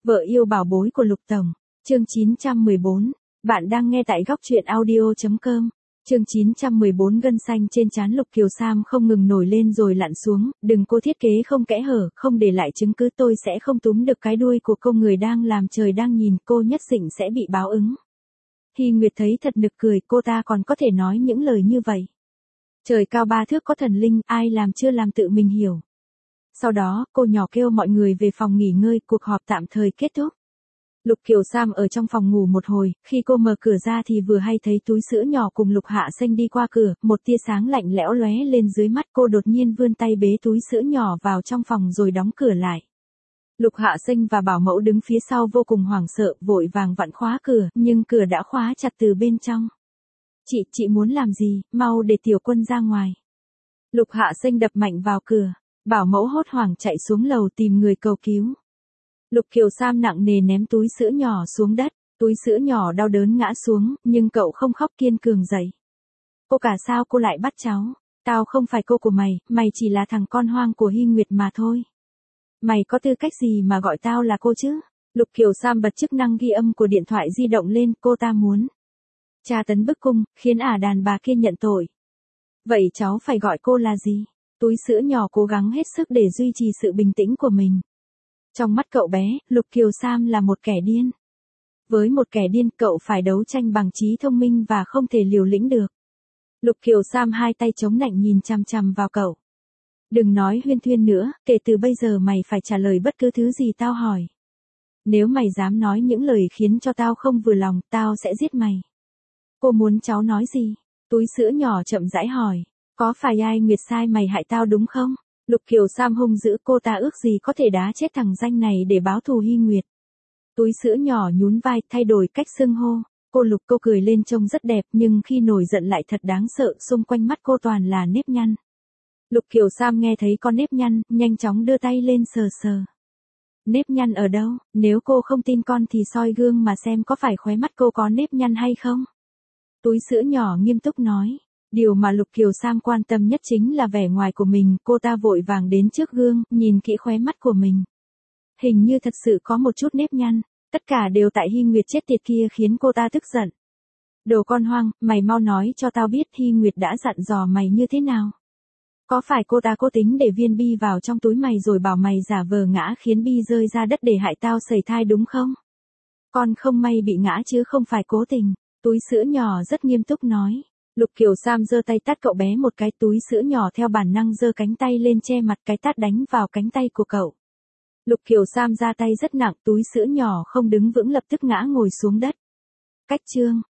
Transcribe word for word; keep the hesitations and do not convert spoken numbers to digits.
Vợ yêu bảo bối của Lục Tổng, chương chín trăm mười bốn, bạn đang nghe tại góc truyện audio chấm com. Chương chín trăm mười bốn gân xanh trên trán Lục Kiều Sam không ngừng nổi lên rồi lặn xuống, đừng cô thiết kế không kẽ hở, không để lại chứng cứ tôi sẽ không túm được cái đuôi của cô, người đang làm trời đang nhìn, cô nhất định sẽ bị báo ứng. Hy Nguyệt thấy thật nực cười, cô ta còn có thể nói những lời như vậy. Trời cao ba thước có thần linh, ai làm chưa làm tự mình hiểu. Sau đó, cô nhỏ kêu mọi người về phòng nghỉ ngơi, cuộc họp tạm thời kết thúc. Lục Kiều Sam ở trong phòng ngủ một hồi, khi cô mở cửa ra thì vừa hay thấy túi sữa nhỏ cùng Lục Hạ Xanh đi qua cửa, một tia sáng lạnh lẽo lóe lên dưới mắt cô, đột nhiên vươn tay bế túi sữa nhỏ vào trong phòng rồi đóng cửa lại. Lục Hạ Xanh và Bảo Mẫu đứng phía sau vô cùng hoảng sợ, vội vàng vặn khóa cửa, nhưng cửa đã khóa chặt từ bên trong. Chị, chị muốn làm gì, mau để tiểu quân ra ngoài. Lục Hạ Xanh đập mạnh vào cửa, Bảo Mẫu hốt hoảng chạy xuống lầu tìm người cầu cứu. Lục Kiều Sam nặng nề ném túi sữa nhỏ xuống đất, túi sữa nhỏ đau đớn ngã xuống, nhưng cậu không khóc, kiên cường dậy. Cô cả sao cô lại bắt cháu, tao không phải cô của mày, mày chỉ là thằng con hoang của Hy Nguyệt mà thôi. Mày có tư cách gì mà gọi tao là cô chứ? Lục Kiều Sam bật chức năng ghi âm của điện thoại di động lên, cô ta muốn tra tấn bức cung, khiến ả đàn bà kia nhận tội. Vậy cháu phải gọi cô là gì? Túi sữa nhỏ cố gắng hết sức để duy trì sự bình tĩnh của mình. Trong mắt cậu bé, Lục Kiều Sam là một kẻ điên. Với một kẻ điên, cậu phải đấu tranh bằng trí thông minh và không thể liều lĩnh được. Lục Kiều Sam hai tay chống nạnh nhìn chằm chằm vào cậu. Đừng nói huyên thuyên nữa, kể từ bây giờ mày phải trả lời bất cứ thứ gì tao hỏi. Nếu mày dám nói những lời khiến cho tao không vừa lòng, tao sẽ giết mày. Cô muốn cháu nói gì? Túi sữa nhỏ chậm rãi hỏi. Có phải ai Nguyệt sai mày hại tao đúng không? Lục Kiều Sam hung dữ, cô ta ước gì có thể đá chết thằng danh này để báo thù Hy Nguyệt. Túi sữa nhỏ nhún vai, thay đổi cách xưng hô. Cô Lục, cô cười lên trông rất đẹp, nhưng khi nổi giận lại thật đáng sợ, xung quanh mắt cô toàn là nếp nhăn. Lục Kiều Sam nghe thấy con nếp nhăn, nhanh chóng đưa tay lên sờ sờ. Nếp nhăn ở đâu? Nếu cô không tin con thì soi gương mà xem có phải khóe mắt cô có nếp nhăn hay không? Túi sữa nhỏ nghiêm túc nói. Điều mà Lục Kiều Sam quan tâm nhất chính là vẻ ngoài của mình, cô ta vội vàng đến trước gương, nhìn kỹ khóe mắt của mình. Hình như thật sự có một chút nếp nhăn, tất cả đều tại Hy Nguyệt chết tiệt kia khiến cô ta tức giận. Đồ con hoang, mày mau nói cho tao biết Hy Nguyệt đã dặn dò mày như thế nào. Có phải cô ta cố tính để viên bi vào trong túi mày rồi bảo mày giả vờ ngã khiến bi rơi ra đất để hại tao sẩy thai đúng không? Con không may bị ngã chứ không phải cố tình, túi sữa nhỏ rất nghiêm túc nói. Lục Kiều Sam giơ tay tát cậu bé một cái, túi sữa nhỏ theo bản năng giơ cánh tay lên che mặt, cái tát đánh vào cánh tay của cậu. Lục Kiều Sam ra tay rất nặng, túi sữa nhỏ không đứng vững lập tức ngã ngồi xuống đất. Cách chương